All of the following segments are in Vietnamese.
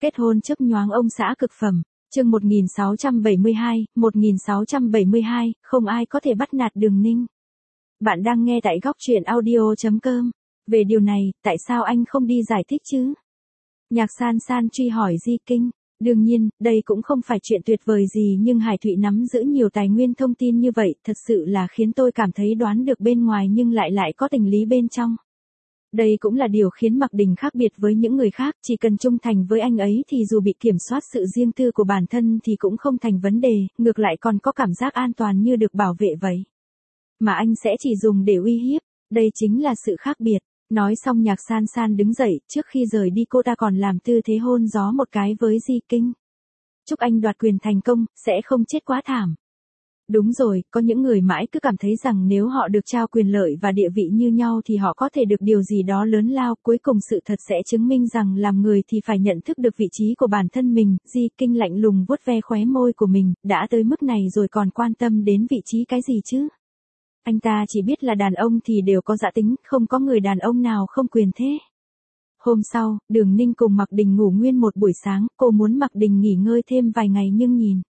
Kết hôn chớp nhoáng ông xã cực phẩm, chương 1672, không ai có thể bắt nạt Đường Ninh. Bạn đang nghe tại góc truyện audio.com. Về điều này, tại sao anh không đi giải thích chứ? Nhạc San San truy hỏi Di Kinh. Đương nhiên, đây cũng không phải chuyện tuyệt vời gì nhưng Hải Thụy nắm giữ nhiều tài nguyên thông tin như vậy thật sự là khiến tôi cảm thấy đoán được bên ngoài nhưng lại có tình lý bên trong. Đây cũng là điều khiến Mạc Đình khác biệt với những người khác, chỉ cần trung thành với anh ấy thì dù bị kiểm soát sự riêng tư của bản thân thì cũng không thành vấn đề, ngược lại còn có cảm giác an toàn như được bảo vệ vậy. Mà anh sẽ chỉ dùng để uy hiếp, đây chính là sự khác biệt. Nói xong Nhạc San San đứng dậy, trước khi rời đi cô ta còn làm tư thế hôn gió một cái với Di Kinh. Chúc anh đoạt quyền thành công, sẽ không chết quá thảm. Đúng rồi, có những người mãi cứ cảm thấy rằng nếu họ được trao quyền lợi và địa vị như nhau thì họ có thể được điều gì đó lớn lao, cuối cùng sự thật sẽ chứng minh rằng làm người thì phải nhận thức được vị trí của bản thân mình. Di Kinh lạnh lùng vuốt ve khóe môi của mình, đã tới mức này rồi còn quan tâm đến vị trí cái gì chứ? Anh ta chỉ biết là đàn ông thì đều có dã tính, không có người đàn ông nào không quyền thế. Hôm sau, Đường Ninh cùng Mạc Đình ngủ nguyên một buổi sáng, cô muốn Mạc Đình nghỉ ngơi thêm vài ngày nhưng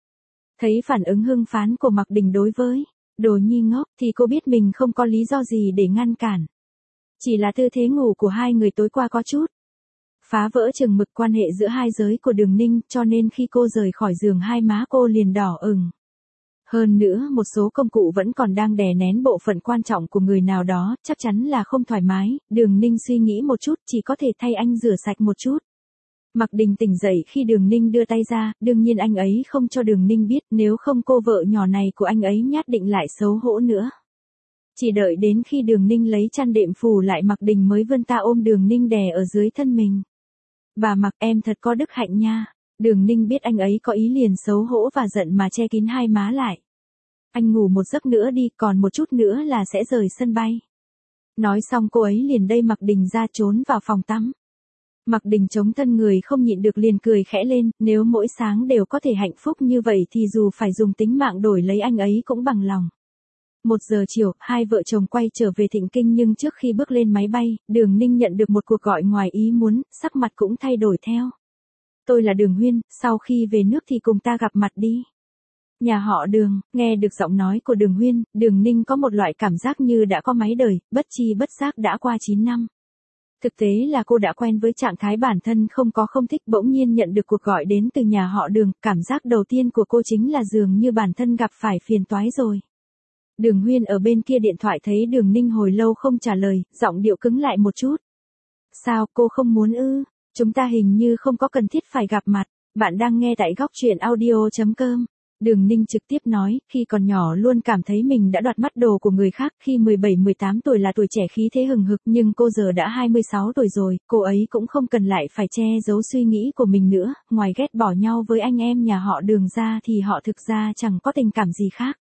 thấy phản ứng hưng phán của Mạc Đình đối với Đồ Nhi ngốc thì cô biết mình không có lý do gì để ngăn cản. Chỉ là tư thế ngủ của hai người tối qua có chút phá vỡ chừng mực quan hệ giữa hai giới của Đường Ninh, cho nên khi cô rời khỏi giường hai má cô liền đỏ ửng. Hơn nữa một số công cụ vẫn còn đang đè nén bộ phận quan trọng của người nào đó, chắc chắn là không thoải mái. Đường Ninh suy nghĩ một chút, chỉ có thể thay anh rửa sạch một chút. Mạc Đình tỉnh dậy khi Đường Ninh đưa tay ra, đương nhiên anh ấy không cho Đường Ninh biết, nếu không cô vợ nhỏ này của anh ấy nhất định lại xấu hổ nữa. Chỉ đợi đến khi Đường Ninh lấy chăn đệm phủ lại Mạc Đình mới vươn ta ôm Đường Ninh đè ở dưới thân mình. Bà Mạc, em thật có đức hạnh nha. Đường Ninh biết anh ấy có ý liền xấu hổ và giận mà che kín hai má lại. Anh ngủ một giấc nữa đi, còn một chút nữa là sẽ rời sân bay. Nói xong cô ấy liền đẩy Mạc Đình ra trốn vào phòng tắm. Mạc Đình chống thân người không nhịn được liền cười khẽ lên, nếu mỗi sáng đều có thể hạnh phúc như vậy thì dù phải dùng tính mạng đổi lấy anh ấy cũng bằng lòng. 1 giờ chiều, hai vợ chồng quay trở về Thịnh Kinh nhưng trước khi bước lên máy bay, Đường Ninh nhận được một cuộc gọi ngoài ý muốn, sắc mặt cũng thay đổi theo. Tôi là Đường Huyên, sau khi về nước thì cùng ta gặp mặt đi. Nhà họ Đường, nghe được giọng nói của Đường Huyên, Đường Ninh có một loại cảm giác như đã có máy đời, bất chi bất giác đã qua 9 năm. Thực tế là cô đã quen với trạng thái bản thân không thích, bỗng nhiên nhận được cuộc gọi đến từ nhà họ Đường, cảm giác đầu tiên của cô chính là dường như bản thân gặp phải phiền toái rồi. Đường Huyên ở bên kia điện thoại thấy Đường Ninh hồi lâu không trả lời, giọng điệu cứng lại một chút. Sao, cô không muốn ư? Chúng ta hình như không có cần thiết phải gặp mặt. Bạn đang nghe tại góc truyện audio.com. Đường Ninh trực tiếp nói, khi còn nhỏ luôn cảm thấy mình đã đoạt mắt đồ của người khác, khi 17-18 tuổi là tuổi trẻ khí thế hừng hực nhưng cô giờ đã 26 tuổi rồi, cô ấy cũng không cần lại phải che giấu suy nghĩ của mình nữa, ngoài ghét bỏ nhau với anh em nhà họ Đường ra thì họ thực ra chẳng có tình cảm gì khác.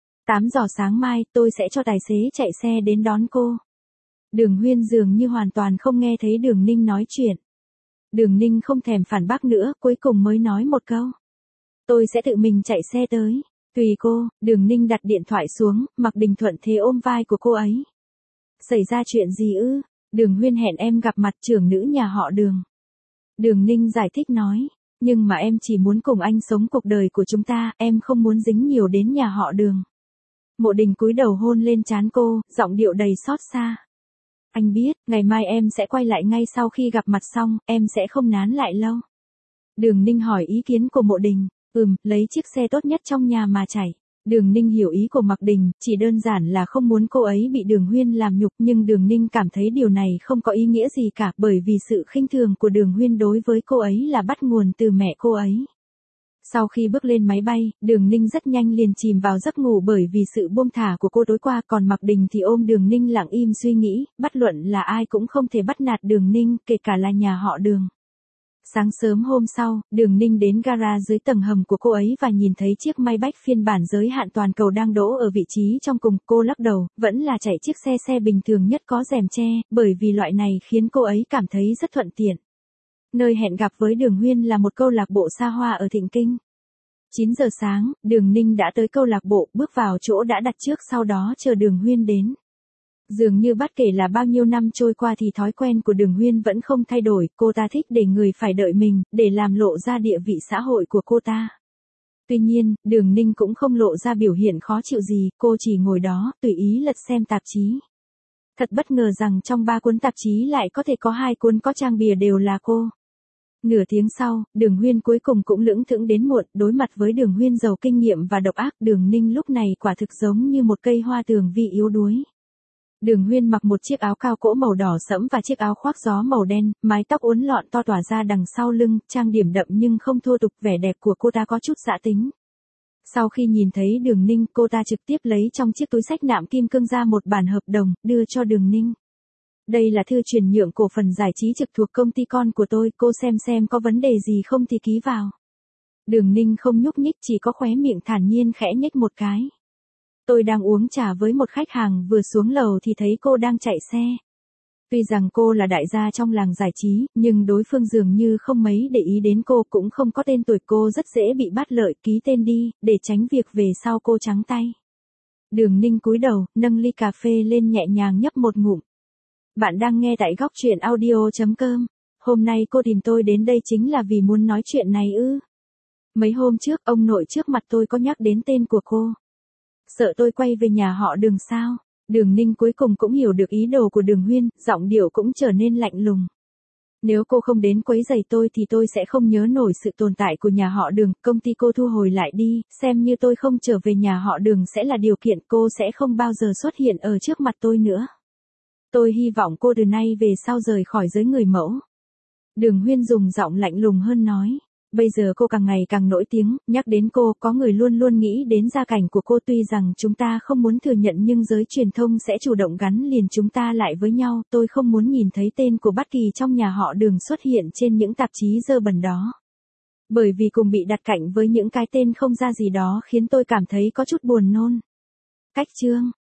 8 giờ sáng mai tôi sẽ cho tài xế chạy xe đến đón cô. Đường Huyên dường như hoàn toàn không nghe thấy Đường Ninh nói chuyện. Đường Ninh không thèm phản bác nữa, cuối cùng mới nói một câu. Tôi sẽ tự mình chạy xe tới. Tùy cô. Đường Ninh đặt điện thoại xuống, Mạc Đình thuận thế ôm vai của cô ấy. Xảy ra chuyện gì ư? Đường Huyên hẹn em gặp mặt trưởng nữ nhà họ Đường. Đường Ninh giải thích nói. Nhưng mà em chỉ muốn cùng anh sống cuộc đời của chúng ta, em không muốn dính nhiều đến nhà họ Đường. Mộ Đình cúi đầu hôn lên trán cô, giọng điệu đầy xót xa. Anh biết, ngày mai em sẽ quay lại ngay sau khi gặp mặt xong, em sẽ không nán lại lâu. Đường Ninh hỏi ý kiến của Mộ Đình. Lấy chiếc xe tốt nhất trong nhà mà chạy. Đường Ninh hiểu ý của Mạc Đình, chỉ đơn giản là không muốn cô ấy bị Đường Huyên làm nhục, nhưng Đường Ninh cảm thấy điều này không có ý nghĩa gì cả, bởi vì sự khinh thường của Đường Huyên đối với cô ấy là bắt nguồn từ mẹ cô ấy. Sau khi bước lên máy bay, Đường Ninh rất nhanh liền chìm vào giấc ngủ bởi vì sự buông thả của cô tối qua, còn Mạc Đình thì ôm Đường Ninh lặng im suy nghĩ, bất luận là ai cũng không thể bắt nạt Đường Ninh, kể cả là nhà họ Đường. Sáng sớm hôm sau, Đường Ninh đến gara dưới tầng hầm của cô ấy và nhìn thấy chiếc Maybach phiên bản giới hạn toàn cầu đang đỗ ở vị trí trong cùng, cô lắc đầu, vẫn là chạy chiếc xe bình thường nhất có rèm che, bởi vì loại này khiến cô ấy cảm thấy rất thuận tiện. Nơi hẹn gặp với Đường Huyên là một câu lạc bộ xa hoa ở Thịnh Kinh. 9 giờ sáng, Đường Ninh đã tới câu lạc bộ, bước vào chỗ đã đặt trước sau đó chờ Đường Huyên đến. Dường như bất kể là bao nhiêu năm trôi qua thì thói quen của Đường Huyên vẫn không thay đổi, cô ta thích để người phải đợi mình, để làm lộ ra địa vị xã hội của cô ta. Tuy nhiên, Đường Ninh cũng không lộ ra biểu hiện khó chịu gì, cô chỉ ngồi đó, tùy ý lật xem tạp chí. Thật bất ngờ rằng trong 3 cuốn tạp chí lại có thể có 2 cuốn có trang bìa đều là cô. Nửa tiếng sau, Đường Huyên cuối cùng cũng lững thững đến muộn, đối mặt với Đường Huyên giàu kinh nghiệm và độc ác, Đường Ninh lúc này quả thực giống như một cây hoa tường vi yếu đuối. Đường Huyên mặc một chiếc áo cao cổ màu đỏ sẫm và chiếc áo khoác gió màu đen, mái tóc uốn lọn to tỏa ra đằng sau lưng, trang điểm đậm nhưng không thô tục, vẻ đẹp của cô ta có chút dã tính. Sau khi nhìn thấy Đường Ninh, cô ta trực tiếp lấy trong chiếc túi xách nạm kim cương ra một bản hợp đồng, đưa cho Đường Ninh. Đây là thư chuyển nhượng cổ phần giải trí trực thuộc công ty con của tôi, cô xem có vấn đề gì không thì ký vào. Đường Ninh không nhúc nhích, chỉ có khóe miệng thản nhiên khẽ nhếch một cái. Tôi đang uống trà với một khách hàng, vừa xuống lầu thì thấy cô đang chạy xe. Tuy rằng cô là đại gia trong làng giải trí, nhưng đối phương dường như không mấy để ý đến cô, cũng không có tên tuổi, cô rất dễ bị bắt lợi, ký tên đi, để tránh việc về sau cô trắng tay. Đường Ninh cúi đầu, nâng ly cà phê lên nhẹ nhàng nhấp một ngụm. Bạn đang nghe tại góc truyện audio.com. Hôm nay cô tìm tôi đến đây chính là vì muốn nói chuyện này ư? Mấy hôm trước, ông nội trước mặt tôi có nhắc đến tên của cô. Sợ tôi quay về nhà họ Đường sao? Đường Ninh cuối cùng cũng hiểu được ý đồ của Đường Huyên, giọng điệu cũng trở nên lạnh lùng. Nếu cô không đến quấy rầy tôi thì tôi sẽ không nhớ nổi sự tồn tại của nhà họ Đường, công ty cô thu hồi lại đi, xem như tôi không trở về nhà họ Đường sẽ là điều kiện, cô sẽ không bao giờ xuất hiện ở trước mặt tôi nữa. Tôi hy vọng cô từ nay về sau rời khỏi giới người mẫu. Đường Huyên dùng giọng lạnh lùng hơn nói. Bây giờ cô càng ngày càng nổi tiếng, nhắc đến cô, có người luôn luôn nghĩ đến gia cảnh của cô, tuy rằng chúng ta không muốn thừa nhận nhưng giới truyền thông sẽ chủ động gắn liền chúng ta lại với nhau, tôi không muốn nhìn thấy tên của bất kỳ trong nhà họ Đường xuất hiện trên những tạp chí dơ bẩn đó. Bởi vì cùng bị đặt cạnh với những cái tên không ra gì đó khiến tôi cảm thấy có chút buồn nôn. Cách chương